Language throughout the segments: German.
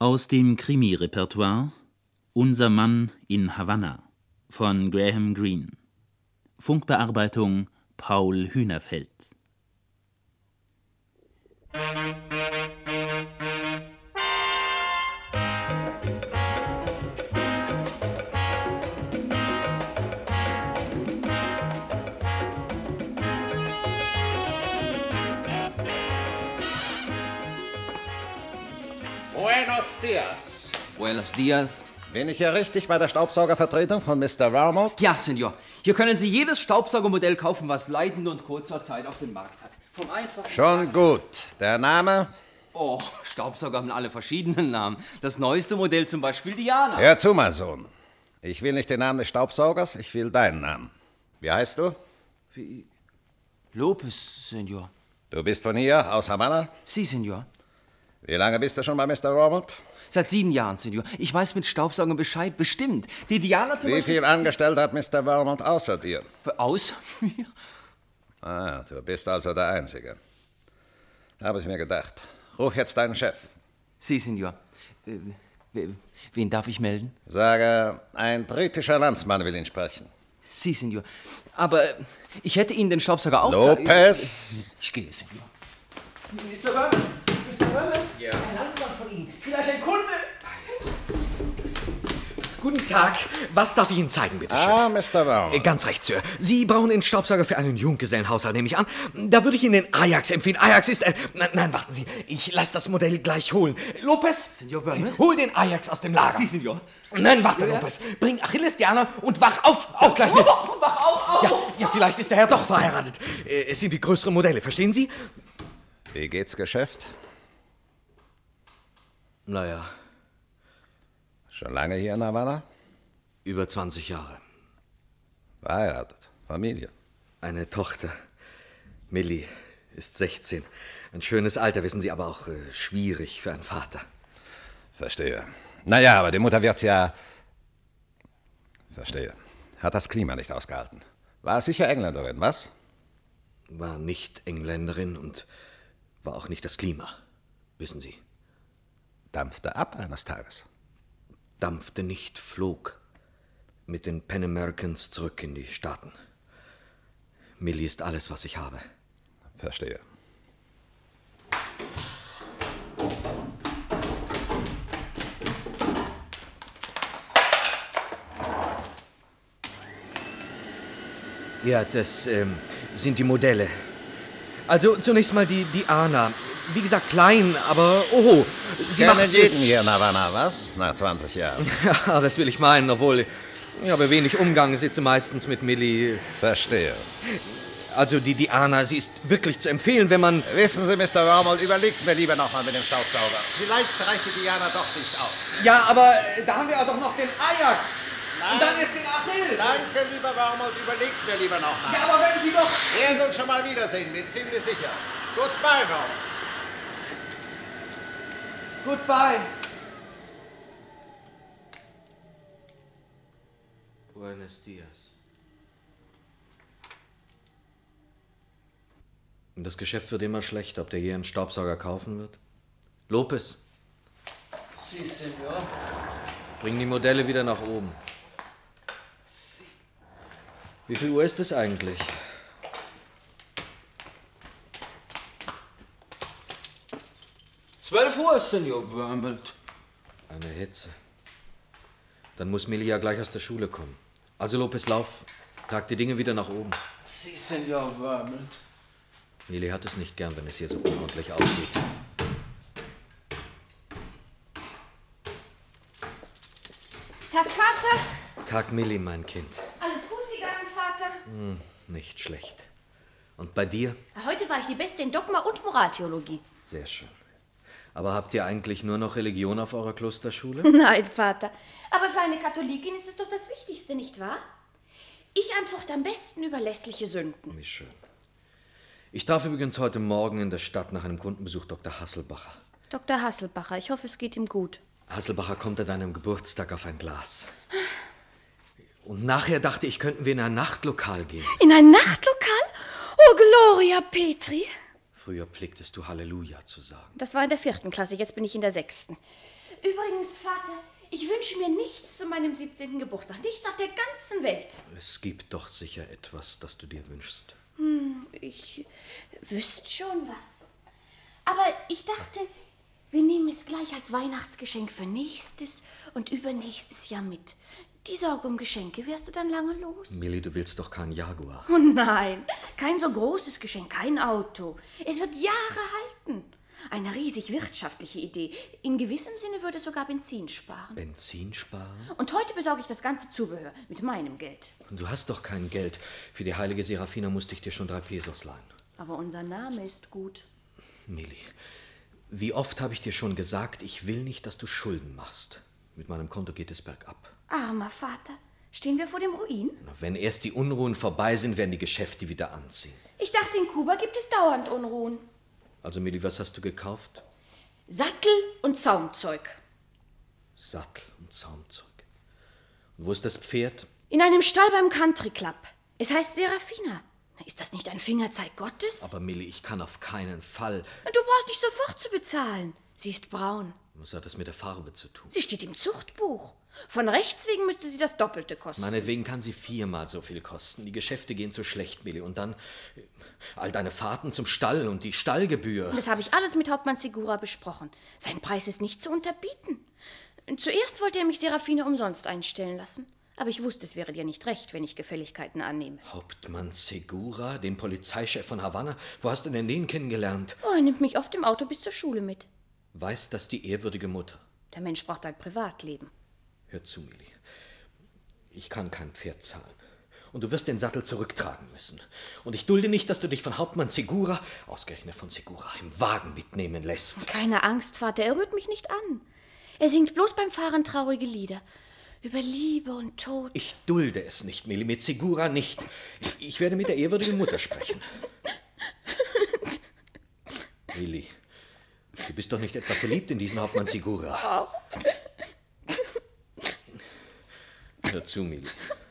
Aus dem Krimi-Repertoire Unser Mann in Havanna von Graham Greene. Funkbearbeitung Paul Hühnerfeld. Buenos dias. Buenos dias. Bin ich hier richtig bei der Staubsaugervertretung von Mr. Vermont? Ja, Senor. Hier können Sie jedes Staubsaugermodell kaufen, was Leiden und Co. zur Zeit auf dem Markt hat. Vom einfachen... Schon gut. Der Name? Oh, Staubsauger haben alle verschiedenen Namen. Das neueste Modell zum Beispiel Diana. Hör zu, mein Sohn. Ich will nicht den Namen des Staubsaugers, ich will deinen Namen. Wie heißt du? Wie? Lopez, Senor. Du bist von hier, aus Havanna? Sie, Senor. Wie lange bist du schon bei Mr. Vermont? Seit 7 Jahren, Senor. Ich weiß mit Staubsaugern Bescheid, bestimmt. Die Diana zum Wie Beispiel... viel Angestellte hat Mr. Vermont außer dir? Außer mir? Ah, du bist also der Einzige. Habe ich mir gedacht. Ruf jetzt deinen Chef. Sie, Senor. Wen darf ich melden? Sage, ein britischer Landsmann will ihn sprechen. Sie, Senor. Aber ich hätte Ihnen den Staubsauger auch... Lopez! Ich gehe, Senor. Mr. Vermont? Mr. Vermont? Ja? Ein Landsmann von Ihnen. Vielleicht ein Kunde? Guten Tag. Was darf ich Ihnen zeigen, bitte schön? Ah, Mr. Vermont. Ganz recht, Sir. Sie brauchen einen Staubsauger für einen Junggesellenhaushalt, nehme ich an. Da würde ich Ihnen den Ajax empfehlen. Ajax ist... Nein, warten Sie. Ich lasse das Modell gleich holen. Lopez, Senor Vermont? hol den Ajax aus dem Lager. Sie, Senor. Nein, warte, Lopez. Bring Achilles, Diana und wach auf. Auch gleich mit. Wach auf! Ja, vielleicht ist der Herr doch verheiratet. Es sind die größeren Modelle, verstehen Sie? Wie geht's Geschäft? Naja, Schon lange hier in Havanna? über 20 Jahre. Verheiratet. Familie. Eine Tochter. Millie ist 16. Ein schönes Alter, wissen Sie, aber auch schwierig für einen Vater. Verstehe. Naja, aber die Mutter wird ja... Verstehe. Hat das Klima nicht ausgehalten. War sicher Engländerin, was? War nicht Engländerin und war auch nicht das Klima, wissen Sie. Dampfte ab eines Tages. Dampfte nicht, flog. Mit den Pan Americans zurück in die Staaten. Millie ist alles, was ich habe. Verstehe. Ja, das sind die Modelle. Also zunächst mal die Diana. Wie gesagt, klein, aber oho. Sie Kennen macht jeden hier in Havanna, was? Nach 20 Jahren. Ja, das will ich meinen, obwohl ich habe wenig Umgang, sitze meistens mit Millie. Verstehe. Also die Diana, sie ist wirklich zu empfehlen, wenn man... Wissen Sie, Mr. Vermont, überleg's mir lieber nochmal mit dem Staubsauger. Vielleicht reicht die Diana doch nicht aus. Ja, aber da haben wir auch doch noch den Ajax. Nein. Und dann ist den Achilles. Danke, lieber Vermont, überleg's mir lieber nochmal. Ja, aber wenn Sie doch... Wir werden uns schon mal wiedersehen, bin ziemlich sicher. Goodbye, Vermont. Goodbye. Buenos dias. Das Geschäft wird immer schlechter, ob der hier einen Staubsauger kaufen wird. Lopez, Sie, Senor. bring die Modelle wieder nach oben. Wie viel Uhr ist es eigentlich? Uhr, Senor Vermont. Eine Hitze. Dann muss Millie ja gleich aus der Schule kommen. Also Lopez, lauf. Trag die Dinge wieder nach oben. Sie, Senor Vermont. Millie hat es nicht gern, wenn es hier so unordentlich aussieht. Tag, Vater. Tag, Millie, mein Kind. Alles gut gegangen, Vater? Nicht schlecht. Und bei dir? Heute war ich die Beste in Dogma und Moraltheologie. Sehr schön. Aber habt ihr eigentlich nur noch Religion auf eurer Klosterschule? Nein, Vater. Aber für eine Katholikin ist es doch das Wichtigste, nicht wahr? Ich antworte am besten über lässliche Sünden. Wie schön. Ich traf übrigens heute Morgen in der Stadt nach einem Kundenbesuch Dr. Hasselbacher. Dr. Hasselbacher, ich hoffe, es geht ihm gut. Hasselbacher kommt an deinem Geburtstag auf ein Glas. Und nachher dachte ich, könnten wir in ein Nachtlokal gehen. In ein Nachtlokal? Oh, Gloria Petri. Früher pflegtest du Halleluja zu sagen. Das war in der 4. Klasse, jetzt bin ich in der 6. Übrigens, Vater, ich wünsche mir nichts zu meinem 17. Geburtstag. Nichts auf der ganzen Welt. Es gibt doch sicher etwas, das du dir wünschst. Ich wüsste schon was. Aber ich dachte, wir nehmen es gleich als Weihnachtsgeschenk für nächstes und übernächstes Jahr mit. Die Sorge um Geschenke wärst du dann lange los? Millie, du willst doch keinen Jaguar. Oh nein, kein so großes Geschenk, kein Auto. Es wird Jahre halten. Eine riesig wirtschaftliche Idee. In gewissem Sinne würde es sogar Benzin sparen. Benzin sparen? Und heute besorge ich das ganze Zubehör mit meinem Geld. Du hast doch kein Geld. Für die heilige Serafina musste ich dir schon 3 Pesos leihen. Aber unser Name ist gut. Millie, wie oft habe ich dir schon gesagt, ich will nicht, dass du Schulden machst. Mit meinem Konto geht es bergab. Armer Vater, stehen wir vor dem Ruin? Wenn erst die Unruhen vorbei sind, werden die Geschäfte wieder anziehen. Ich dachte, in Kuba gibt es dauernd Unruhen. Also, Millie, was hast du gekauft? Sattel und Zaumzeug. Sattel und Zaumzeug. Und wo ist das Pferd? In einem Stall beim Country Club. Es heißt Serafina. Ist das nicht ein Fingerzeig Gottes? Aber Millie, ich kann auf keinen Fall. Du brauchst nicht sofort zu bezahlen. Sie ist braun. Was hat das mit der Farbe zu tun? Sie steht im Zuchtbuch. Von Rechts wegen müsste sie das Doppelte kosten. Meinetwegen kann sie 4-mal so viel kosten. Die Geschäfte gehen so schlecht, Millie. Und dann all deine Fahrten zum Stall und die Stallgebühr. Und das habe ich alles mit Hauptmann Segura besprochen. Sein Preis ist nicht zu unterbieten. Zuerst wollte er mich Serafina umsonst einstellen lassen. Aber ich wusste, es wäre dir nicht recht, wenn ich Gefälligkeiten annehme. Hauptmann Segura, den Polizeichef von Havanna? Wo hast du denn den kennengelernt? Oh, er nimmt mich oft im Auto bis zur Schule mit. Weiß das die ehrwürdige Mutter? Der Mensch braucht ein Privatleben. Hör zu, Millie. Ich kann kein Pferd zahlen. Und du wirst den Sattel zurücktragen müssen. Und ich dulde nicht, dass du dich von Hauptmann Segura, ausgerechnet von Segura, im Wagen mitnehmen lässt. Keine Angst, Vater, er rührt mich nicht an. Er singt bloß beim Fahren traurige Lieder. Über Liebe und Tod. Ich dulde es nicht, Millie, mit Segura nicht. Ich werde mit der ehrwürdigen Mutter sprechen. Millie, du bist doch nicht etwa verliebt in diesen Hauptmann Segura. Auch. Hör zu, Millie.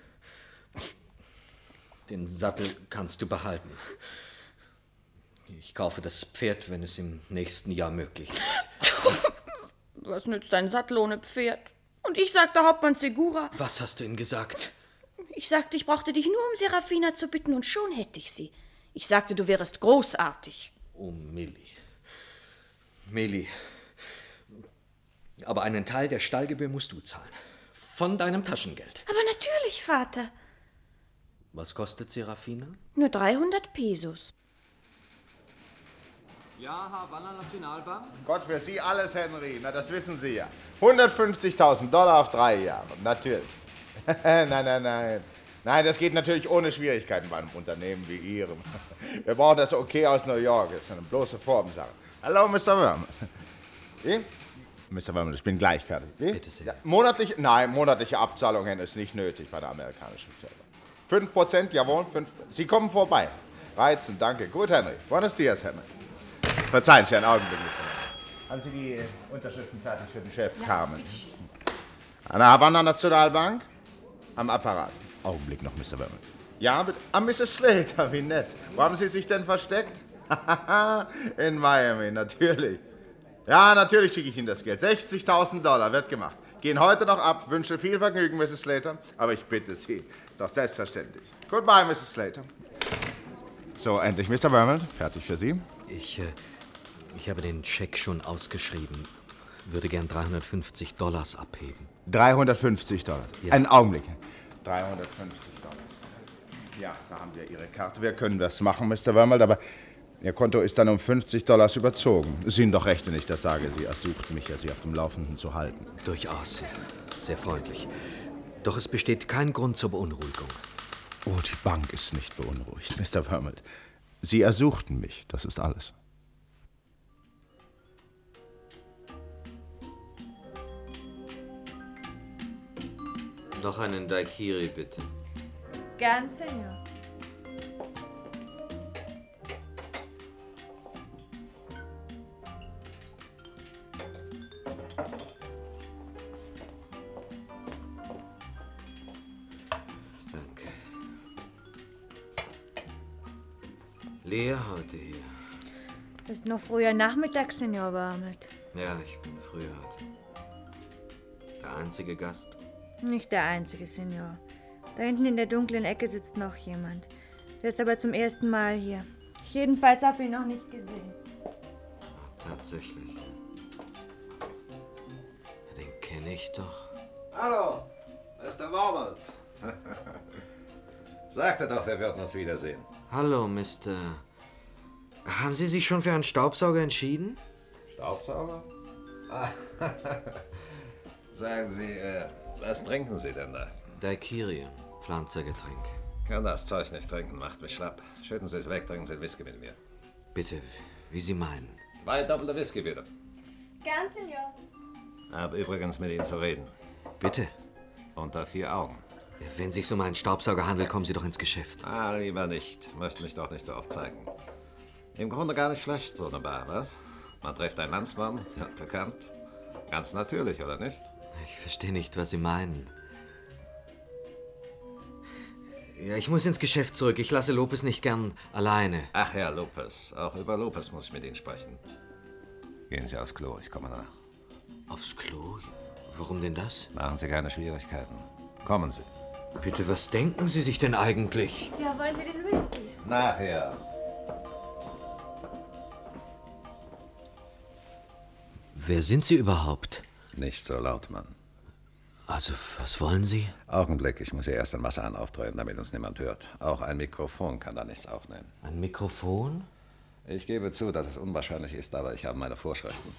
Den Sattel kannst du behalten. Ich kaufe das Pferd, wenn es im nächsten Jahr möglich ist. Was nützt ein Sattel ohne Pferd? Und ich sagte Hauptmann Segura. Was hast du ihm gesagt? Ich sagte, ich brauchte dich nur um Serafina zu bitten und schon hätte ich sie. Ich sagte, du wärest großartig. Oh, Millie. Millie. Aber einen Teil der Stallgebühr musst du zahlen. Von deinem Taschengeld. Aber natürlich, Vater. Was kostet Serafina? Nur 300 Pesos. Ja, Havanna Nationalbank? Gott, für Sie alles, Henry. Na, das wissen Sie ja. 150.000 Dollar auf 3 Jahre. Natürlich. Nein. Nein, das geht natürlich ohne Schwierigkeiten bei einem Unternehmen wie Ihrem. Wir brauchen das Okay aus New York. Das ist eine bloße Formsache. Hallo, Mr. Vermont. Wie? Mr. Vermont, ich bin gleich fertig. Wie? Bitte sehr. Ja, monatliche Abzahlung, Hen, ist nicht nötig bei der amerikanischen Firma. 5%, jawohl. 5%. Sie kommen vorbei. Reizend, danke. Gut, Henry. Buenos dias, Henry. Verzeihen Sie einen Augenblick. Haben Sie die Unterschriften fertig für den Chef Carmen? An der Havanna Nationalbank? Am Apparat. Augenblick noch, Mr. Vermont. Ja, bitte. Ah, Mrs. Slater, wie nett. Wo haben Sie sich denn versteckt? In Miami, natürlich. Ja, natürlich schicke ich Ihnen das Geld. 60.000 Dollar, wird gemacht. Gehen heute noch ab. Wünsche viel Vergnügen, Mrs. Slater. Aber ich bitte Sie, ist doch selbstverständlich. Goodbye, Mrs. Slater. So, endlich, Mr. Vermont. Fertig für Sie. Ich habe den Scheck schon ausgeschrieben. Würde gern 350 Dollars abheben. 350 Dollar. Ja. Einen Augenblick. 350 Dollar. Ja, da haben wir Ihre Karte. Wir können das machen, Mr. Vermont, aber Ihr Konto ist dann um 50 Dollars überzogen. Es sind doch Rechte nicht, das sage Sie. Es sucht mich ja, Sie auf dem Laufenden zu halten. Durchaus. Sehr freundlich. Doch es besteht kein Grund zur Beunruhigung. Oh, die Bank ist nicht beunruhigt, Mr. Vermont. Sie ersuchten mich, das ist alles. Noch einen Daiquiri, bitte. Gern, Senor. Danke. Leer heute hier. Ist noch früher Nachmittag, Senor Barmelt. Ja, ich bin früh heute. Der einzige Gast? Nicht der einzige, Senior. Da hinten in der dunklen Ecke sitzt noch jemand. Der ist aber zum ersten Mal hier. Ich jedenfalls habe ihn noch nicht gesehen. Tatsächlich. Den kenne ich doch. Hallo, Mr. Wormald. Sagte doch, wir würden uns wiedersehen. Hallo, Mr. Haben Sie sich schon für einen Staubsauger entschieden? Staubsauger? Sagen Sie, was trinken Sie denn da? Daiquiri, Pflanzergetränk. Kann das Zeug nicht trinken, macht mich schlapp. Schütten Sie es weg, trinken Sie Whisky mit mir. Bitte, wie Sie meinen. 2 doppelte Whisky, bitte. Gern, Senior. Hab übrigens mit Ihnen zu reden. Bitte. Unter 4 Augen. Wenn sich's um einen Staubsauger handelt, kommen Sie doch ins Geschäft. Lieber nicht. Möchte mich doch nicht so oft zeigen. Im Grunde gar nicht schlecht, so eine Bar, was? Man trifft einen Landsmann, wird bekannt. Ganz natürlich, oder nicht? Ich verstehe nicht, was Sie meinen. Ja, ich muss ins Geschäft zurück. Ich lasse Lopez nicht gern alleine. Ach, Herr Lopez. Auch über Lopez muss ich mit Ihnen sprechen. Gehen Sie aufs Klo, ich komme nach. Aufs Klo? Warum denn das? Machen Sie keine Schwierigkeiten. Kommen Sie. Bitte, was denken Sie sich denn eigentlich? Ja, wollen Sie den Whisky? Nachher. Wer sind Sie überhaupt? Nicht so laut, Mann. Also, was wollen Sie? Augenblick, ich muss hier erst ein Wasser aufdrehen, damit uns niemand hört. Auch ein Mikrofon kann da nichts aufnehmen. Ein Mikrofon? Ich gebe zu, dass es unwahrscheinlich ist, aber ich habe meine Vorschriften.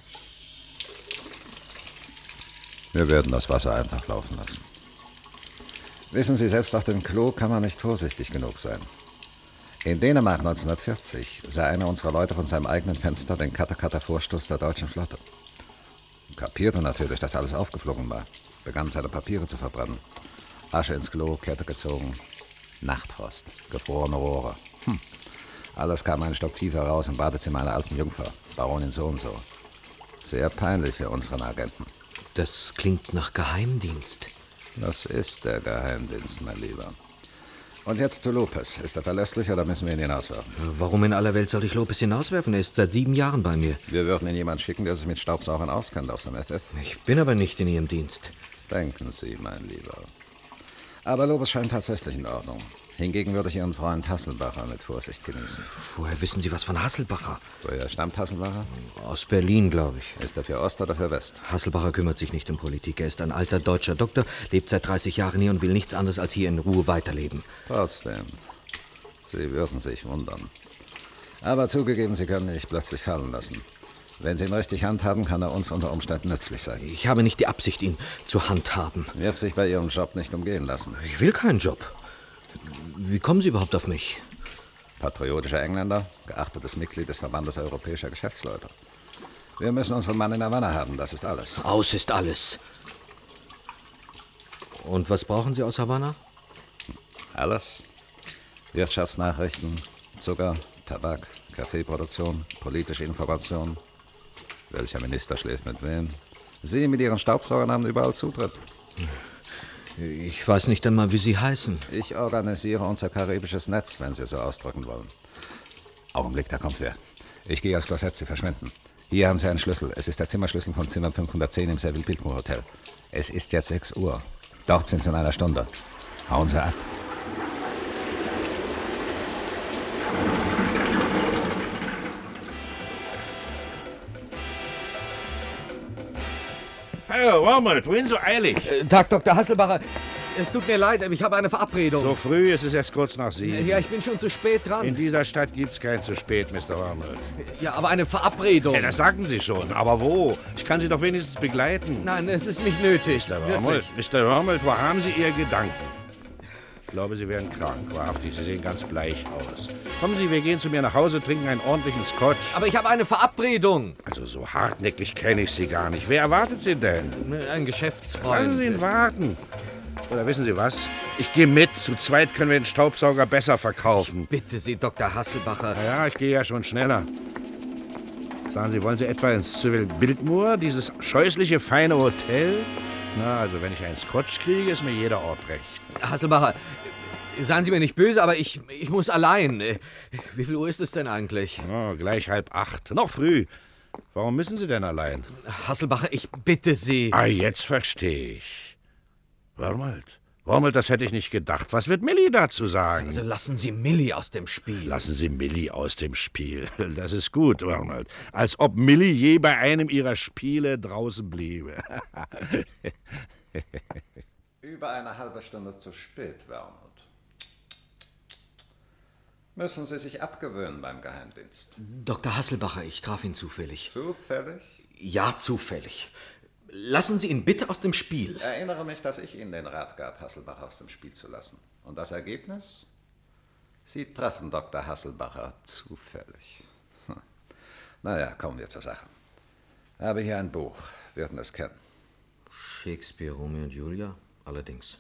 Wir werden das Wasser einfach laufen lassen. Wissen Sie, selbst auf dem Klo kann man nicht vorsichtig genug sein. In Dänemark 1940 sah einer unserer Leute von seinem eigenen Fenster den Katakata-Vorstoß der deutschen Flotte. Kapierte natürlich, dass alles aufgeflogen war. Begann seine Papiere zu verbrennen. Asche ins Klo, Kette gezogen. Nachtfrost, gefrorene Rohre. Alles kam einen Stock tiefer raus im Badezimmer einer alten Jungfer, Baronin so und so. Sehr peinlich für unseren Agenten. Das klingt nach Geheimdienst. Das ist der Geheimdienst, mein Lieber. Und jetzt zu Lopez. Ist er verlässlich oder müssen wir ihn hinauswerfen? Warum in aller Welt soll ich Lopez hinauswerfen? Er ist seit 7 Jahren bei mir. Wir würden ihn jemand schicken, der sich mit Staubsaugern auskennt auf seinem FF. Ich bin aber nicht in Ihrem Dienst. Denken Sie, mein Lieber. Aber Lopez scheint tatsächlich in Ordnung. Hingegen würde ich Ihren Freund Hasselbacher mit Vorsicht genießen. Woher wissen Sie was von Hasselbacher? Woher stammt Hasselbacher? Aus Berlin, glaube ich. Ist er für Ost oder für West? Hasselbacher kümmert sich nicht um Politik. Er ist ein alter deutscher Doktor, lebt seit 30 Jahren hier und will nichts anderes als hier in Ruhe weiterleben. Trotzdem, Sie würden sich wundern. Aber zugegeben, Sie können ihn nicht plötzlich fallen lassen. Wenn Sie ihn richtig handhaben, kann er uns unter Umständen nützlich sein. Ich habe nicht die Absicht, ihn zu handhaben. Wird sich bei Ihrem Job nicht umgehen lassen. Ich will keinen Job. Wie kommen Sie überhaupt auf mich? Patriotischer Engländer, geachtetes Mitglied des Verbandes europäischer Geschäftsleute. Wir müssen unseren Mann in Havanna haben, das ist alles. Aus ist alles. Und was brauchen Sie aus Havanna? Alles. Wirtschaftsnachrichten, Zucker, Tabak, Kaffeeproduktion, politische Information. Welcher Minister schläft mit wem? Sie mit Ihren Staubsaugern haben überall Zutritt. Ich weiß nicht einmal, wie Sie heißen. Ich organisiere unser karibisches Netz, wenn Sie so ausdrücken wollen. Augenblick, da kommt wer. Ich gehe aufs Klosett, Sie verschwinden. Hier haben Sie einen Schlüssel. Es ist der Zimmerschlüssel von Zimmer 510 im Seville Biltmore Hotel. Es ist jetzt 6 Uhr. Dort sind Sie in einer Stunde. Hauen Sie ab. Hallo, Wormald, wohin so eilig? Tag, Dr. Hasselbacher. Es tut mir leid, ich habe eine Verabredung. So früh, es ist erst kurz nach 7. Ja, ich bin schon zu spät dran. In dieser Stadt gibt's kein zu spät, Mr. Wormald. Ja, aber eine Verabredung. Ja, das sagten Sie schon. Aber wo? Ich kann Sie doch wenigstens begleiten. Nein, es ist nicht nötig. Mr. Wormald, Mr. Wormald, wo haben Sie Ihre Gedanken? Ich glaube, Sie werden krank, wahrhaftig. Sie sehen ganz bleich aus. Kommen Sie, wir gehen zu mir nach Hause, trinken einen ordentlichen Scotch. Aber ich habe eine Verabredung. Also so hartnäckig kenne ich Sie gar nicht. Wer erwartet Sie denn? Ein Geschäftsfreund. Lassen Sie ihn warten. Oder wissen Sie was? Ich gehe mit. Zu zweit können wir den Staubsauger besser verkaufen. Bitte Sie, Dr. Hasselbacher. Na ja, ich gehe ja schon schneller. Sagen Sie, wollen Sie etwa ins Seville Biltmore, dieses scheußliche, feine Hotel? Na, also wenn ich einen Scotch kriege, ist mir jeder Ort recht. Hasselbacher, seien Sie mir nicht böse, aber ich muss allein. Wie viel Uhr ist es denn eigentlich? Oh, gleich 7:30. Noch früh. Warum müssen Sie denn allein? Hasselbacher, ich bitte Sie. Ah, jetzt verstehe ich. Wormald, das hätte ich nicht gedacht. Was wird Millie dazu sagen? Also lassen Sie Millie aus dem Spiel. Lassen Sie Millie aus dem Spiel. Das ist gut, Wormald. Als ob Millie je bei einem ihrer Spiele draußen bliebe. Über eine halbe Stunde zu spät, Wormald. Müssen Sie sich abgewöhnen beim Geheimdienst. Dr. Hasselbacher, ich traf ihn zufällig. Zufällig? Ja, zufällig. Lassen Sie ihn bitte aus dem Spiel. Ich erinnere mich, dass ich Ihnen den Rat gab, Hasselbacher aus dem Spiel zu lassen. Und das Ergebnis? Sie treffen Dr. Hasselbacher zufällig. Naja, kommen wir zur Sache. Ich habe hier ein Buch, würden es kennen. Shakespeare, Romeo und Julia? Allerdings.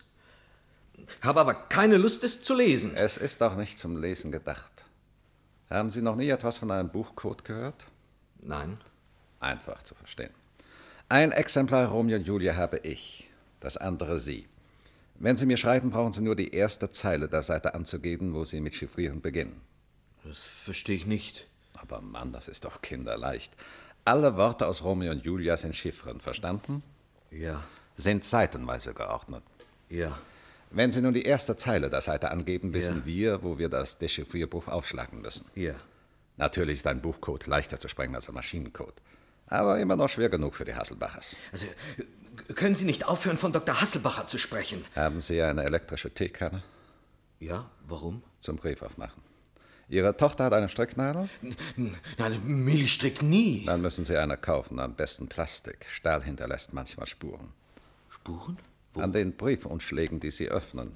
Habe aber keine Lust, es zu lesen. Es ist doch nicht zum Lesen gedacht. Haben Sie noch nie etwas von einem Buchcode gehört? Nein. Einfach zu verstehen. Ein Exemplar Romeo und Julia habe ich, das andere Sie. Wenn Sie mir schreiben, brauchen Sie nur die erste Zeile der Seite anzugeben, wo Sie mit Chiffrieren beginnen. Das verstehe ich nicht. Aber Mann, das ist doch kinderleicht. Alle Worte aus Romeo und Julia sind Chiffren, verstanden? Ja. Sind seitenweise geordnet. Ja. Wenn Sie nun die erste Zeile der Seite angeben, wissen wir, wo wir das Dechiffrierbuch aufschlagen müssen. Ja. Natürlich ist ein Buchcode leichter zu sprengen als ein Maschinencode. Aber immer noch schwer genug für die Hasselbachers. Also, können Sie nicht aufhören, von Dr. Hasselbacher zu sprechen? Haben Sie eine elektrische Teekanne? Ja, warum? Zum Brief aufmachen. Ihre Tochter hat eine Stricknadel? Nein, Millie strickt nie. Dann müssen Sie eine kaufen, am besten Plastik. Stahl hinterlässt manchmal Spuren. Spuren? Wo? An den Briefumschlägen, die Sie öffnen.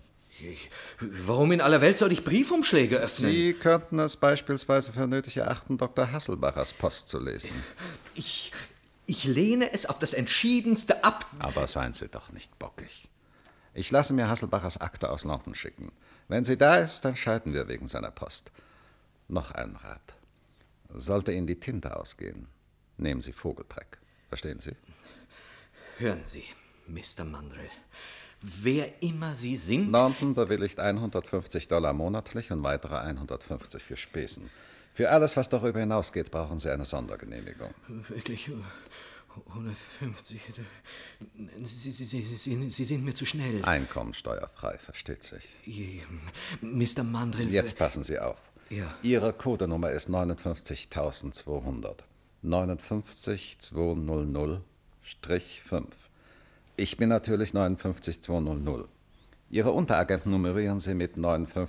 Warum in aller Welt soll ich Briefumschläge öffnen? Sie könnten es beispielsweise für nötig erachten, Dr. Hasselbachers Post zu lesen. Ich lehne es auf das Entschiedenste ab. Aber seien Sie doch nicht bockig. Ich lasse mir Hasselbachers Akte aus London schicken. Wenn sie da ist, dann scheiden wir wegen seiner Post. Noch ein Rat. Sollte Ihnen die Tinte ausgehen, nehmen Sie Vogeltreck. Verstehen Sie? Hören Sie, Mr. Mandrell. Wer immer Sie sind... London bewilligt $150 monatlich und weitere 150 für Spesen. Für alles, was darüber hinausgeht, brauchen Sie eine Sondergenehmigung. Wirklich? 150? Sie sind mir zu schnell. Einkommensteuerfrei, versteht sich. Mr. Mandrell... Jetzt passen Sie auf. Ja. Ihre Codenummer ist 59.200. 59.200-5. Ich bin natürlich 59.200. Ihre Unteragenten nummerieren Sie mit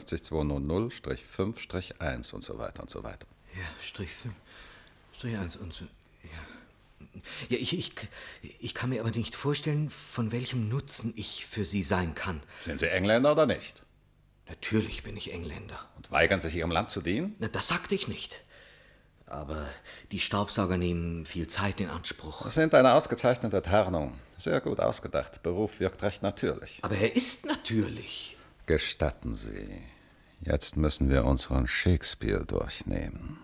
59.200-5-1 und so weiter und so weiter. Ja, Strich 5, Strich 1 und so. Ja, ich kann mir aber nicht vorstellen, von welchem Nutzen ich für Sie sein kann. Sind Sie Engländer oder nicht? Natürlich bin ich Engländer. Und weigern sich Ihrem Land zu dienen? Na, das sagte ich nicht. Aber die Staubsauger nehmen viel Zeit in Anspruch. Das sind eine ausgezeichnete Tarnung. Sehr gut ausgedacht. Beruf wirkt recht natürlich. Aber er ist natürlich. Gestatten Sie. Jetzt müssen wir unseren Shakespeare durchnehmen.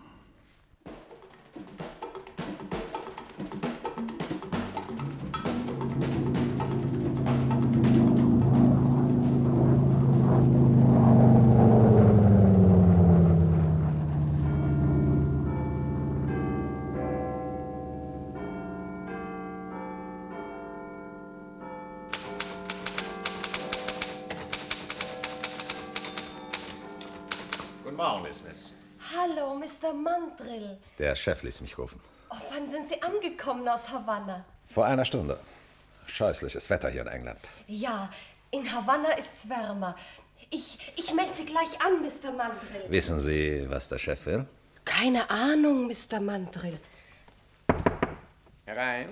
Hallo, Mr. Mandrell. Der Chef ließ mich rufen. Oh, wann sind Sie angekommen aus Havanna? Vor einer Stunde. Scheußliches Wetter hier in England. Ja, in Havanna ist's wärmer. Ich melde Sie gleich an, Mr. Mandrell. Wissen Sie, was der Chef will? Keine Ahnung, Mr. Mandrell. Herein.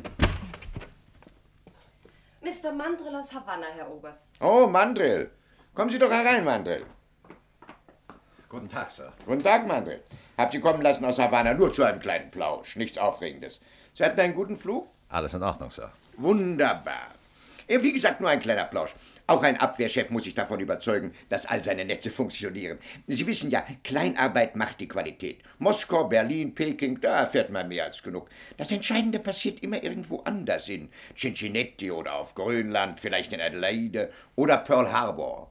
Mr. Mandrell aus Havanna, Herr Oberst. Oh, Mandrell. Kommen Sie doch herein, Mandrell. Guten Tag, Sir. Guten Tag, Mandrell. Hab Sie kommen lassen aus Havanna, nur zu einem kleinen Plausch. Nichts Aufregendes. Sie hatten einen guten Flug? Alles in Ordnung, Sir. Wunderbar. Wie gesagt, nur ein kleiner Plausch. Auch ein Abwehrchef muss sich davon überzeugen, dass all seine Netze funktionieren. Sie wissen ja, Kleinarbeit macht die Qualität. Moskau, Berlin, Peking, da erfährt man mehr als genug. Das Entscheidende passiert immer irgendwo anders, in Cincinnati oder auf Grönland, vielleicht in Adelaide oder Pearl Harbor.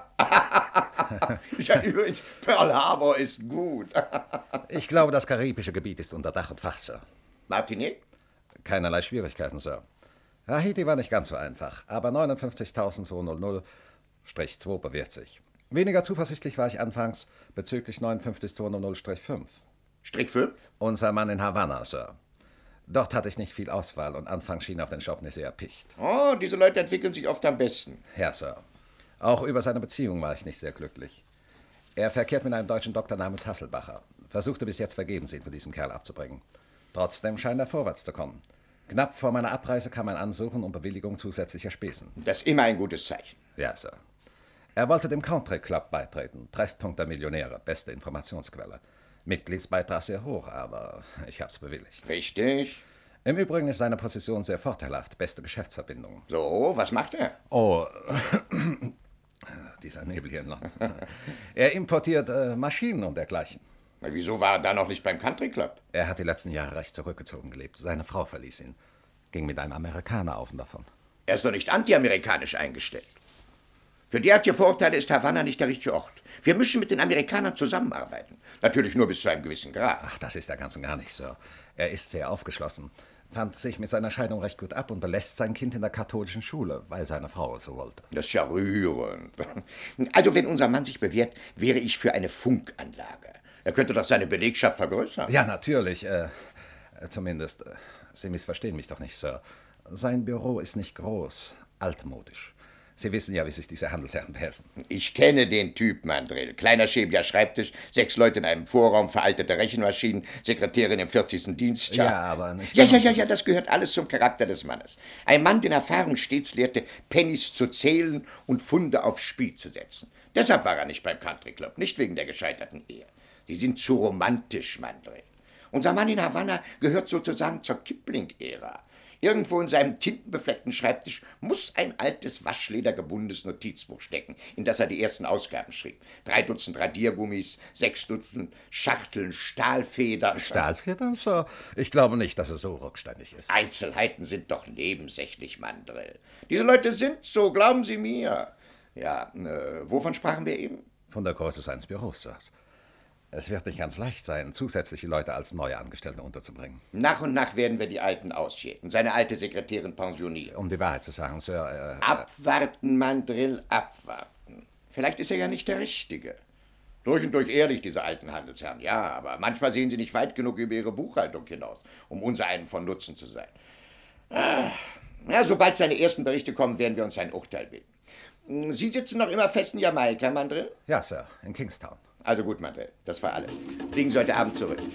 Ja, übrigens, Pearl Harbor ist gut. Ich glaube, das karibische Gebiet ist unter Dach und Fach, Sir. Martinique? Keinerlei Schwierigkeiten, Sir. Haiti war nicht ganz so einfach, aber 59.200-2 bewährt sich. Weniger zuversichtlich war ich anfangs bezüglich 59.200-5. Strich 5? Unser Mann in Havanna, Sir. Dort hatte ich nicht viel Auswahl und anfangs schien auf den Job nicht sehr erpicht. Oh, diese Leute entwickeln sich oft am besten. Ja, Sir. Auch über seine Beziehung war ich nicht sehr glücklich. Er verkehrt mit einem deutschen Doktor namens Hasselbacher. Versuchte bis jetzt vergebens, ihn von diesem Kerl abzubringen. Trotzdem scheint er vorwärts zu kommen. Knapp vor meiner Abreise kam ein Ansuchen um Bewilligung zusätzlicher Spesen. Das ist immer ein gutes Zeichen. Ja, Sir. Er wollte dem Country Club beitreten. Treffpunkt der Millionäre, beste Informationsquelle. Mitgliedsbeitrag sehr hoch, aber ich hab's bewilligt. Richtig. Im Übrigen ist seine Position sehr vorteilhaft. Beste Geschäftsverbindungen. So, was macht er? Oh, dieser Nebel hier in London. Er importiert Maschinen und dergleichen. Na, wieso war er da noch nicht beim Country Club? Er hat die letzten Jahre recht zurückgezogen gelebt. Seine Frau verließ ihn. Ging mit einem Amerikaner auf und davon. Er ist doch nicht anti-amerikanisch eingestellt. Für derartige Vorurteile ist Havanna nicht der richtige Ort. Wir müssen mit den Amerikanern zusammenarbeiten. Natürlich nur bis zu einem gewissen Grad. Ach, das ist er ganz und gar nicht, Sir. Er ist sehr aufgeschlossen, fand sich mit seiner Scheidung recht gut ab und belässt sein Kind in der katholischen Schule, weil seine Frau es so wollte. Das ist ja rührend. Also, wenn unser Mann sich bewährt, wäre ich für eine Funkanlage. Er könnte doch seine Belegschaft vergrößern. Ja, natürlich. Zumindest, Sie missverstehen mich doch nicht, Sir. Sein Büro ist nicht groß, altmodisch. Sie wissen ja, wie sich diese Handelsherren behelfen. Ich kenne den Typ, Mandrell. Kleiner schäbiger Schreibtisch, 6 Leute in einem Vorraum, veraltete Rechenmaschinen, Sekretärin im 40. Dienst. Ja, aber nicht... Ja, das gehört alles zum Charakter des Mannes. Ein Mann, den Erfahrung stets lehrte, Pennies zu zählen und Funde aufs Spiel zu setzen. Deshalb war er nicht beim Country Club, nicht wegen der gescheiterten Ehe. Sie sind zu romantisch, Mandrell. Unser Mann in Havanna gehört sozusagen zur Kipling-Ära. Irgendwo in seinem tintenbefleckten Schreibtisch muss ein altes, waschledergebundenes Notizbuch stecken, in das er die ersten Ausgaben schrieb. 3 Dutzend Radiergummis, 6 Dutzend Schachteln Stahlfedern. Stahlfedern, Sir? Ich glaube nicht, dass er so rückständig ist. Einzelheiten sind doch nebensächlich, Mandrell. Diese Leute sind so, glauben Sie mir. Ja, wovon sprachen wir eben? Von der Größe seines Büros, Sir. Es wird nicht ganz leicht sein, zusätzliche Leute als neue Angestellte unterzubringen. Nach und nach werden wir die Alten ausschäden, seine alte Sekretärin pensionieren. Um die Wahrheit zu sagen, Sir... Abwarten, Mandrell, abwarten. Vielleicht ist er ja nicht der Richtige. Durch und durch ehrlich, diese alten Handelsherren, ja, aber manchmal sehen sie nicht weit genug über ihre Buchhaltung hinaus, um unsereinen von Nutzen zu sein. Ja, sobald seine ersten Berichte kommen, werden wir uns ein Urteil bilden. Sie sitzen noch immer fest in Jamaika, Mandrell? Ja, Sir, in Kingstown. Also gut, Mandrell, das war alles. Fliegen Sie heute Abend zurück.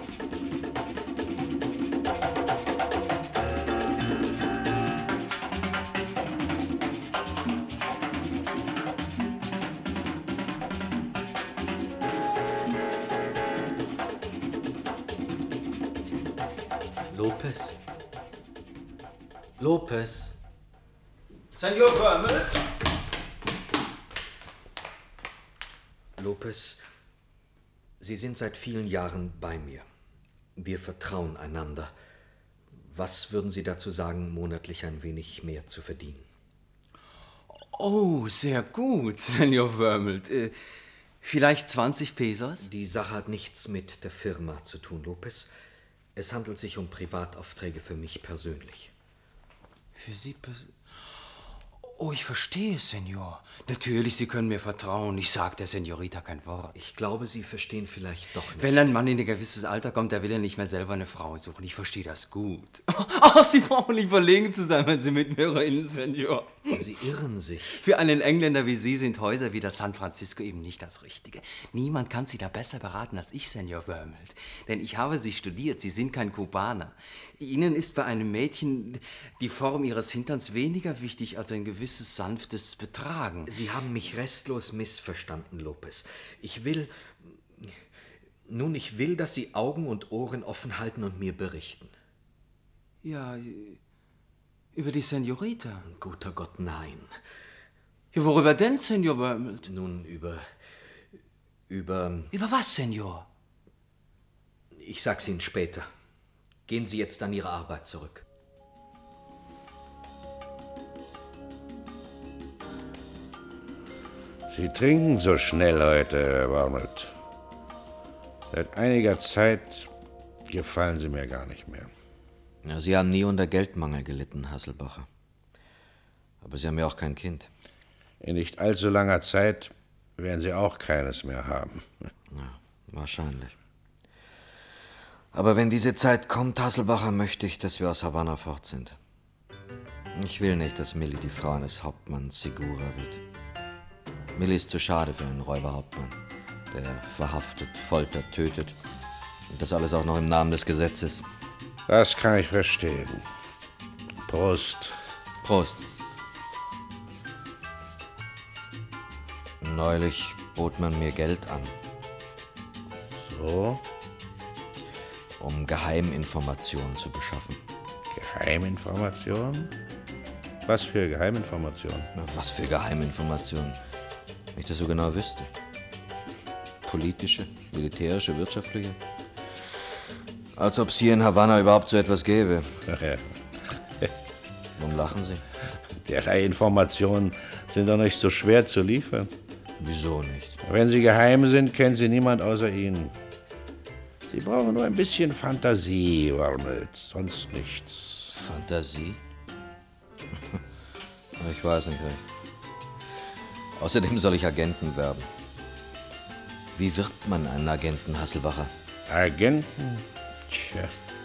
Lopez? Lopez? Senor Vermel? Lopez, Sie sind seit vielen Jahren bei mir. Wir vertrauen einander. Was würden Sie dazu sagen, monatlich ein wenig mehr zu verdienen? Oh, sehr gut, Senor Vermel. Vielleicht 20 Pesos? Die Sache hat nichts mit der Firma zu tun, Lopez. Es handelt sich um Privataufträge für mich persönlich. Für Sie persönlich? Oh, ich verstehe, Senor. Natürlich, Sie können mir vertrauen. Ich sage der Senorita kein Wort. Ich glaube, Sie verstehen vielleicht doch nicht. Wenn ein Mann in ein gewisses Alter kommt, der will ja nicht mehr selber eine Frau suchen. Ich verstehe das gut. Oh, Sie brauchen nicht verlegen zu sein, wenn Sie mit mir reden, Senor. Sie irren sich. Für einen Engländer wie Sie sind Häuser wie das San Francisco eben nicht das Richtige. Niemand kann Sie da besser beraten als ich, Senor Vermelt. Denn ich habe Sie studiert. Sie sind kein Kubaner. Ihnen ist bei einem Mädchen die Form Ihres Hinterns weniger wichtig als ein gewisses sanftes Betragen. Sie haben mich restlos missverstanden, Lopez. Ich will, dass Sie Augen und Ohren offen halten und mir berichten. Ja, über die Senorita. Guter Gott, nein. Ja, worüber denn, Senor Vermelt? Nun, über... Über was, Senor? Ich sag's Ihnen später. Gehen Sie jetzt an Ihre Arbeit zurück. Sie trinken so schnell heute, Herr Vermelt. Seit einiger Zeit gefallen Sie mir gar nicht mehr. Ja, Sie haben nie unter Geldmangel gelitten, Hasselbacher. Aber Sie haben ja auch kein Kind. In nicht allzu langer Zeit werden Sie auch keines mehr haben. Ja, wahrscheinlich. Aber wenn diese Zeit kommt, Hasselbacher, möchte ich, dass wir aus Havanna fort sind. Ich will nicht, dass Millie die Frau eines Hauptmanns Segura wird. Millie ist zu schade für einen Räuberhauptmann, der verhaftet, foltert, tötet. Und das alles auch noch im Namen des Gesetzes. Das kann ich verstehen. Prost. Prost. Neulich bot man mir Geld an. So? Um Geheiminformationen zu beschaffen. Geheiminformationen? Was für Geheiminformationen? Was für Geheiminformationen? Wenn ich das so genau wüsste. Politische, militärische, wirtschaftliche. Als ob es hier in Havanna überhaupt so etwas gäbe. Warum lachen Sie? Derlei Informationen sind doch nicht so schwer zu liefern. Wieso nicht? Wenn sie geheim sind, kennt sie niemand außer Ihnen. Sie brauchen nur ein bisschen Fantasie, Wormelt, sonst nichts. Fantasie? Ich weiß nicht recht. Außerdem soll ich Agenten werben. Wie wirbt man einen Agenten, Hasselbacher? Agenten? Tja.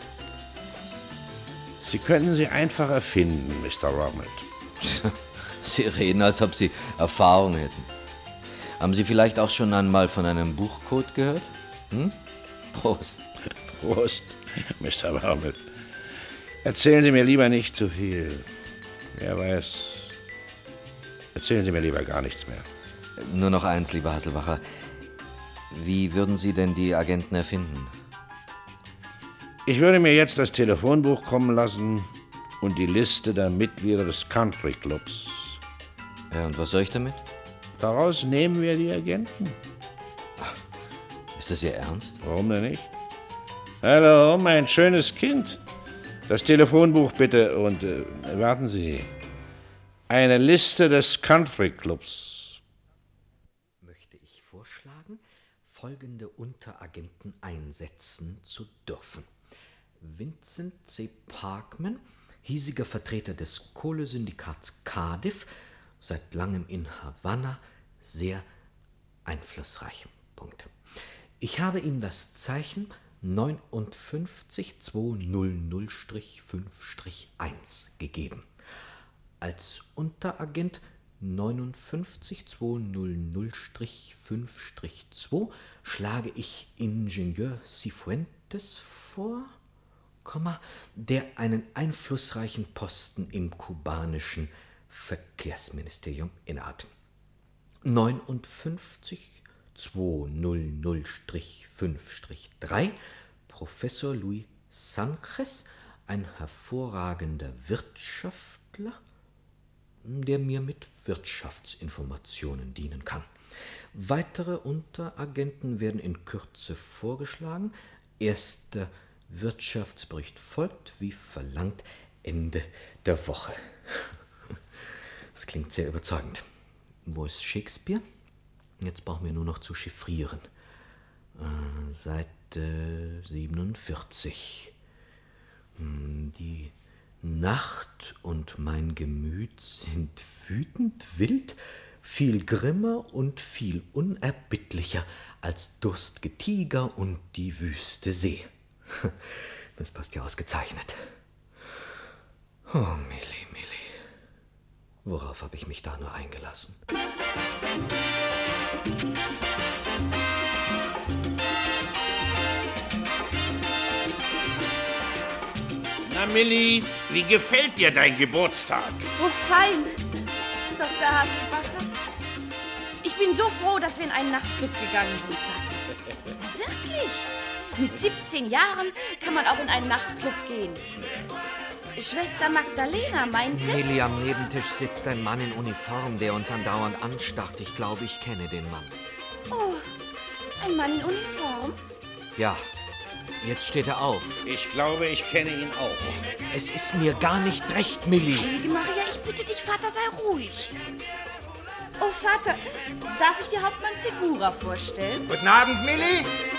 Sie können sie einfach erfinden, Mr. Wormelt. Sie reden, als ob Sie Erfahrung hätten. Haben Sie vielleicht auch schon einmal von einem Buchcode gehört? Hm? Prost. Prost, Mr. Wormelt. Erzählen Sie mir lieber nicht zu viel. Wer weiß. Erzählen Sie mir lieber gar nichts mehr. Nur noch eins, lieber Hasselbacher. Wie würden Sie denn die Agenten erfinden? Ich würde mir jetzt das Telefonbuch kommen lassen und die Liste der Mitglieder des Country Clubs. Ja, und was soll ich damit? Daraus nehmen wir die Agenten. Ist das Ihr Ernst? Warum denn nicht? Hallo, mein schönes Kind. Das Telefonbuch bitte und warten Sie. Eine Liste des Country Clubs. Möchte ich vorschlagen, folgende Unteragenten einsetzen zu dürfen. Vincent C. Parkman, hiesiger Vertreter des Kohlesyndikats Cardiff, seit langem in Havanna, sehr einflussreich. Punkt. Ich habe ihm das Zeichen 59200-5-1 gegeben. Als Unteragent 59200-5-2 schlage ich Ingenieur Cifuentes vor, der einen einflussreichen Posten im kubanischen Verkehrsministerium innehat. 59200-5-3 Professor Luis Sanchez, ein hervorragender Wirtschaftler, der mir mit Wirtschaftsinformationen dienen kann. Weitere Unteragenten werden in Kürze vorgeschlagen. Erster Wirtschaftsbericht folgt, wie verlangt, Ende der Woche. Das klingt sehr überzeugend. Wo ist Shakespeare? Jetzt brauchen wir nur noch zu chiffrieren. Seite 47. Die Nacht und mein Gemüt sind wütend, wild, viel grimmer und viel unerbittlicher als durstige Tiger und die wüste See. Das passt ja ausgezeichnet. Oh, Millie, Millie. Worauf habe ich mich da nur eingelassen? Na, Millie, wie gefällt dir dein Geburtstag? Oh, fein, Dr. Hasselbacher. Ich bin so froh, dass wir in einen Nachtclub gegangen sind, Vater. Wirklich? Mit 17 Jahren kann man auch in einen Nachtclub gehen. Schwester Magdalena meinte... Millie, am Nebentisch sitzt ein Mann in Uniform, der uns andauernd anstarrt. Ich glaube, ich kenne den Mann. Oh, ein Mann in Uniform? Ja, jetzt steht er auf. Ich glaube, ich kenne ihn auch. Es ist mir gar nicht recht, Millie. Heilige Maria, ich bitte dich, Vater, sei ruhig. Oh, Vater, darf ich dir Hauptmann Segura vorstellen? Guten Abend, Millie.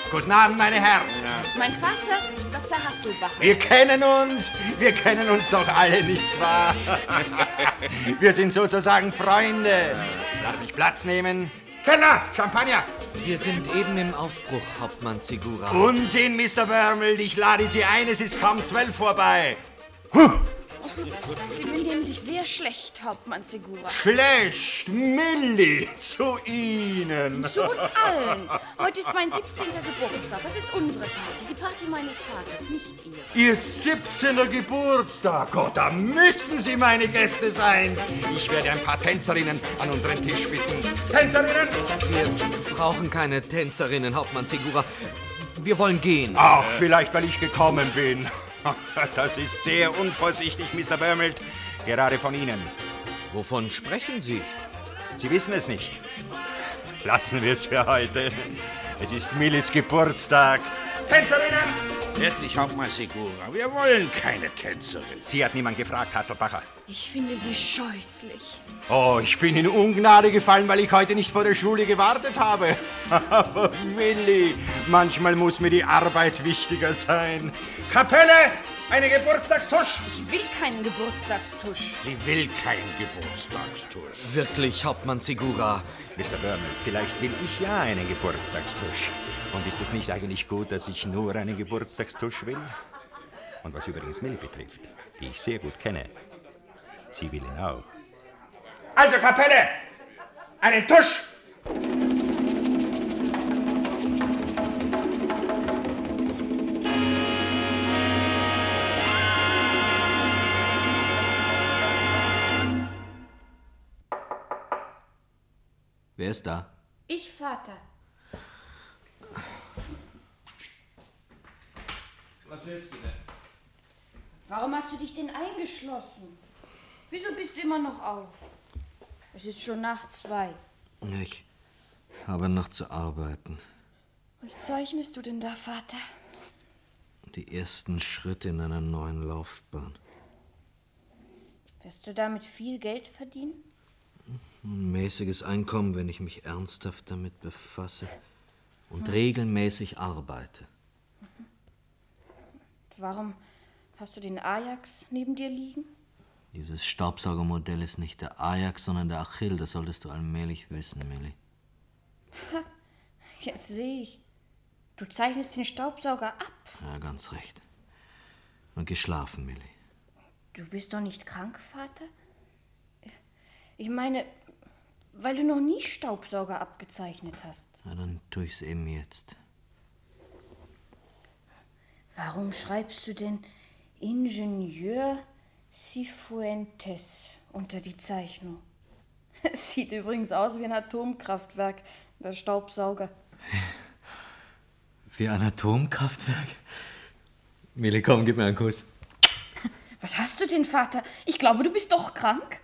Guten Abend, meine Herren. Mein Vater, Dr. Hasselbacher. Wir kennen uns doch alle, nicht wahr? Wir sind sozusagen Freunde. Darf ich Platz nehmen? Keller, Champagner! Wir sind eben im Aufbruch, Hauptmann Segura. Unsinn, Mr. Wörmelt, ich lade Sie ein, es ist kaum 12 vorbei. Sie benehmen sich sehr schlecht, Hauptmann Segura. Schlecht, Millie, zu Ihnen. Zu uns allen. Heute ist mein 17. Geburtstag. Das ist unsere Party, die Party meines Vaters, nicht Ihre. Ihr 17. Geburtstag. Oh, da müssen Sie meine Gäste sein. Ich werde ein paar Tänzerinnen an unseren Tisch bitten. Tänzerinnen! Wir brauchen keine Tänzerinnen, Hauptmann Segura. Wir wollen gehen. Ach, vielleicht, weil ich gekommen bin. Das ist sehr unvorsichtig, Mr. Wörmelt. Gerade von Ihnen. Wovon sprechen Sie? Sie wissen es nicht. Lassen wir es für heute. Es ist Millis Geburtstag. Tänzerinnen! Wirklich, Hauptmann Segura, wir wollen keine Tänzerin. Sie hat niemand gefragt, Hasselbacher. Ich finde sie scheußlich. Oh, ich bin in Ungnade gefallen, weil ich heute nicht vor der Schule gewartet habe. Aber Milli, manchmal muss mir die Arbeit wichtiger sein. Kapelle, eine Geburtstagstusch. Ich will keinen Geburtstagstusch. Sie will keinen Geburtstagstusch. Wirklich, Hauptmann Segura. Mr. Wörmelt, vielleicht will ich ja einen Geburtstagstusch. Und ist es nicht eigentlich gut, dass ich nur einen Geburtstagstusch will? Und was übrigens Millie betrifft, die ich sehr gut kenne, sie will ihn auch. Also, Kapelle, einen Tusch! Wer ist da? Ich, Vater. Was willst du denn? Warum hast du dich denn eingeschlossen? Wieso bist du immer noch auf? Es ist schon nach 2. Ich habe noch zu arbeiten. Was zeichnest du denn da, Vater? Die ersten Schritte in einer neuen Laufbahn. Wirst du damit viel Geld verdienen? Ein mäßiges Einkommen, wenn ich mich ernsthaft damit befasse und regelmäßig arbeite. Warum hast du den Ajax neben dir liegen? Dieses Staubsaugermodell ist nicht der Ajax, sondern der Achill. Das solltest du allmählich wissen, Millie. Jetzt sehe ich. Du zeichnest den Staubsauger ab. Ja, ganz recht. Und geschlafen, Millie. Du bist doch nicht krank, Vater? Ich meine, weil du noch nie Staubsauger abgezeichnet hast. Na, dann tue ich's eben jetzt. Warum schreibst du denn Ingenieur Cifuentes unter die Zeichnung? Es sieht übrigens aus wie ein Atomkraftwerk, der Staubsauger. Wie ein Atomkraftwerk? Millie, komm, gib mir einen Kuss. Was hast du denn, Vater? Ich glaube, du bist doch krank.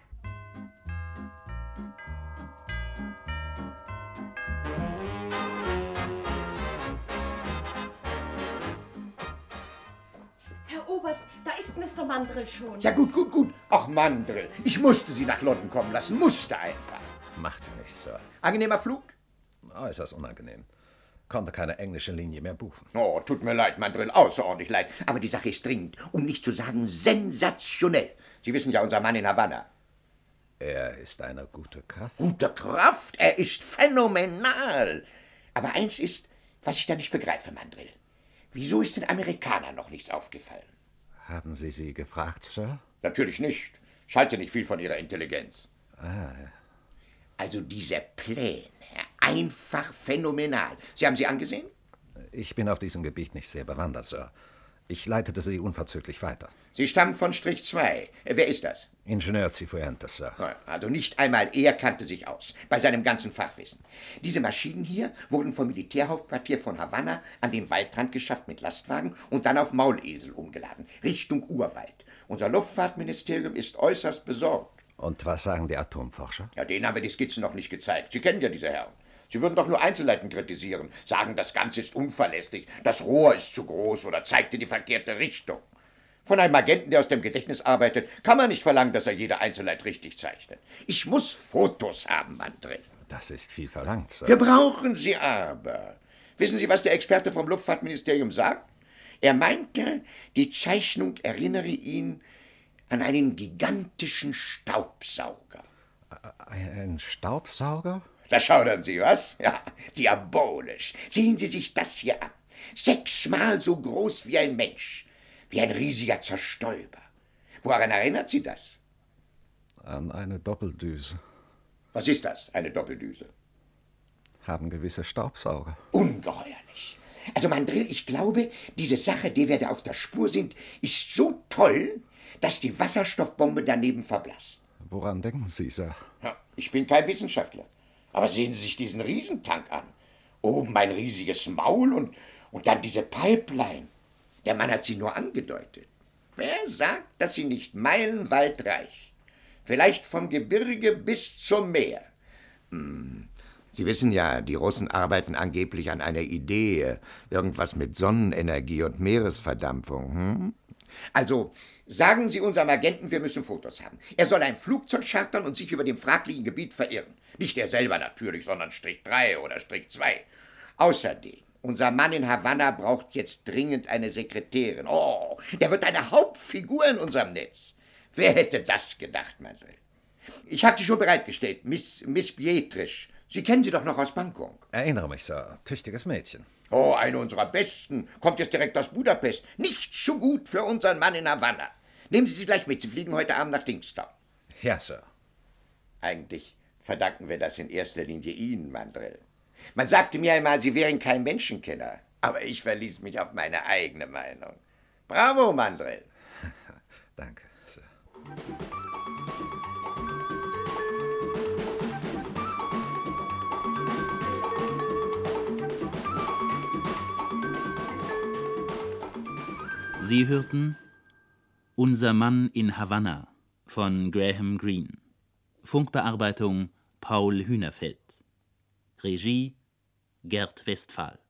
Herr Oberst, da ist Mr. Mandrill schon. Ja, gut. Ach, Mandrill, ich musste Sie nach London kommen lassen. Musste einfach. Macht nichts, Sir. Angenehmer Flug? Äußerst unangenehm. Konnte keine englische Linie mehr buchen. Oh, tut mir leid, Mandrill, außerordentlich leid. Aber die Sache ist dringend, um nicht zu sagen sensationell. Sie wissen ja, unser Mann in Havanna. Er ist eine gute Kraft. Gute Kraft? Er ist phänomenal. Aber eins ist, was ich da nicht begreife, Mandrill. Wieso ist den Amerikanern noch nichts aufgefallen? Haben Sie sie gefragt, Sir? Natürlich nicht. Ich halte nicht viel von Ihrer Intelligenz. Ah, Also diese Pläne, einfach phänomenal. Sie haben sie angesehen? ich bin auf diesem Gebiet nicht sehr bewandert, Sir. Ich leitete sie unverzüglich weiter. Sie stammen von Strich 2. Wer ist das? Ingenieur Cifuentes, Sir. Also nicht einmal er kannte sich aus, bei seinem ganzen Fachwissen. Diese Maschinen hier wurden vom Militärhauptquartier von Havanna an den Waldrand geschafft mit Lastwagen und dann auf Maulesel umgeladen, Richtung Urwald. Unser Luftfahrtministerium ist äußerst besorgt. Und was sagen die Atomforscher? Ja, denen haben wir die Skizzen noch nicht gezeigt. Sie kennen ja diese Herren. Sie würden doch nur Einzelheiten kritisieren, sagen, das Ganze ist unverlässlich, das Rohr ist zu groß oder zeigt in die verkehrte Richtung. Von einem Agenten, der aus dem Gedächtnis arbeitet, kann man nicht verlangen, dass er jede Einzelheit richtig zeichnet. Ich muss Fotos haben, Mandrill. Das ist viel verlangt, Sir. Wir brauchen sie aber. Wissen Sie, was der Experte vom Luftfahrtministerium sagt? Er meinte, die Zeichnung erinnere ihn an einen gigantischen Staubsauger. Ein Staubsauger? Da schaudern Sie, was? Ja, diabolisch. Sehen Sie sich das hier an. 6-mal so groß wie ein Mensch. Wie ein riesiger Zerstäuber. Woran erinnert Sie das? An eine Doppeldüse. Was ist das, eine Doppeldüse? Haben gewisse Staubsauger. Ungeheuerlich. Also Mandrill, ich glaube, diese Sache, der wir da auf der Spur sind, ist so toll, dass die Wasserstoffbombe daneben verblasst. Woran denken Sie, Sir? Ja, ich bin kein Wissenschaftler. Aber sehen Sie sich diesen Riesentank an. Oben ein riesiges Maul und dann diese Pipeline. Der Mann hat sie nur angedeutet. Wer sagt, dass sie nicht meilenweit reicht? Vielleicht vom Gebirge bis zum Meer. Sie wissen ja, die Russen arbeiten angeblich an einer Idee, irgendwas mit Sonnenenergie und Meeresverdampfung. Also, sagen Sie unserem Agenten, wir müssen Fotos haben. Er soll ein Flugzeug chartern und sich über dem fraglichen Gebiet verirren. Nicht er selber natürlich, sondern Strich 3 oder Strich 2. Außerdem, unser Mann in Havanna braucht jetzt dringend eine Sekretärin. Oh, der wird eine Hauptfigur in unserem Netz. Wer hätte das gedacht, Mandrill? Ich habe sie schon bereitgestellt, Miss Bietrisch. Sie kennen sie doch noch aus Bangkok. Erinnere mich, Sir. Tüchtiges Mädchen. Oh, eine unserer Besten. Kommt jetzt direkt aus Budapest. Nicht so gut für unseren Mann in Havanna. Nehmen Sie sie gleich mit. Sie fliegen heute Abend nach Kingstown. Ja, Sir. Eigentlich verdanken wir das in erster Linie Ihnen, Mandrill. Man sagte mir einmal, Sie wären kein Menschenkenner. Aber ich verließ mich auf meine eigene Meinung. Bravo, Mandrill. Danke, Sir. Sie hörten Unser Mann in Havanna von Graham Greene. Funkbearbeitung Paul Hühnerfeld. Regie Gerd Westphal.